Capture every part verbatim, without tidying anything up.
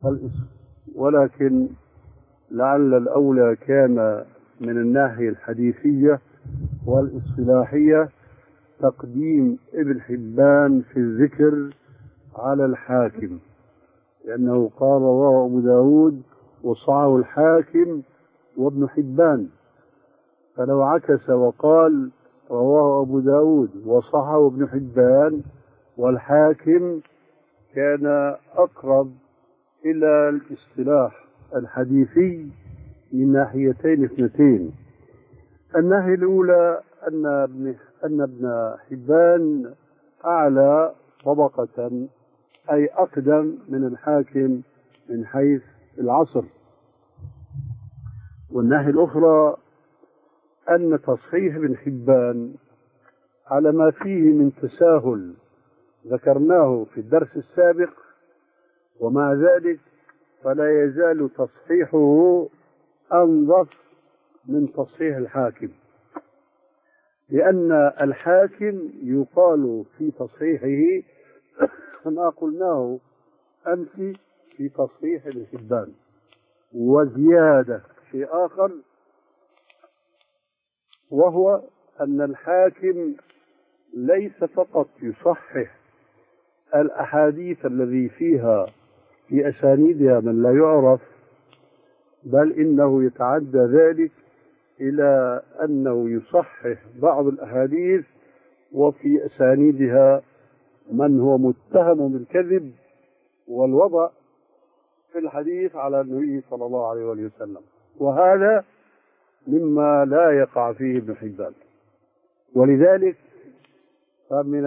والاسم، ولكن لعل الأولى كان من الناحية الحديثية والاصطلاحية تقديم ابن حبان في الذكر على الحاكم، لأنه قال رواه أبو داود وصححه الحاكم وابن حبان، فلو عكس وقال رواه أبو داود وصححه ابن حبان والحاكم كان أقرب إلى الاصطلاح الحديثي من ناحيتين اثنتين. الناحية الأولى أن ابن أن ابن حبان أعلى طبقة، أي أقدم من الحاكم من حيث العصر. والناحية الأخرى أن تصحيح ابن حبان على ما فيه من تساهل ذكرناه في الدرس السابق، ومع ذلك فلا يزال تصحيحه أنظف من تصحيح الحاكم، لأن الحاكم يقال في تصحيحه كما قلناه أمس في تصحيح ابن حبان. وزيادة شيء آخر، وهو أن الحاكم ليس فقط يصحح الأحاديث الذي فيها في أسانيدها من لا يعرف، بل إنه يتعدى ذلك إلى أنه يصحح بعض الأحاديث وفي أسانيدها من هو متهم بالكذب والوضع في الحديث على النبي صلى الله عليه وسلم، وهذا مما لا يقع فيه ابن حبان. ولذلك فمن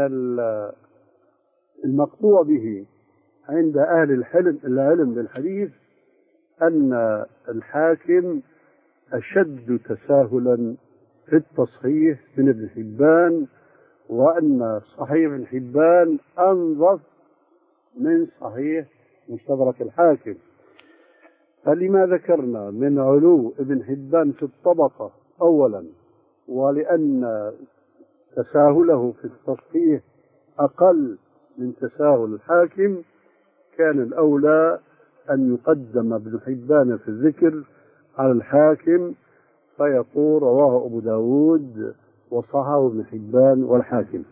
المقطوع به عند أهل الحلم العلم بالحديث أن الحاكم أشد تساهلا في التصحيح من ابن حبان، وأن صحيح ابن حبان أنظف من صحيح مستدرك الحاكم. فلما ذكرنا من علو ابن حبان في الطبقة أولا، ولأن تساهله في التصحيح أقل من تساهل الحاكم، كان الأولى أن يقدم ابن حبان في الذكر على الحاكم، فيقول رواه أبو داود وصححه ابن حبان والحاكم.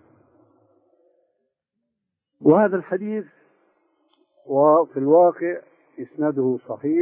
وهذا الحديث وفي الواقع إسناده صحيح.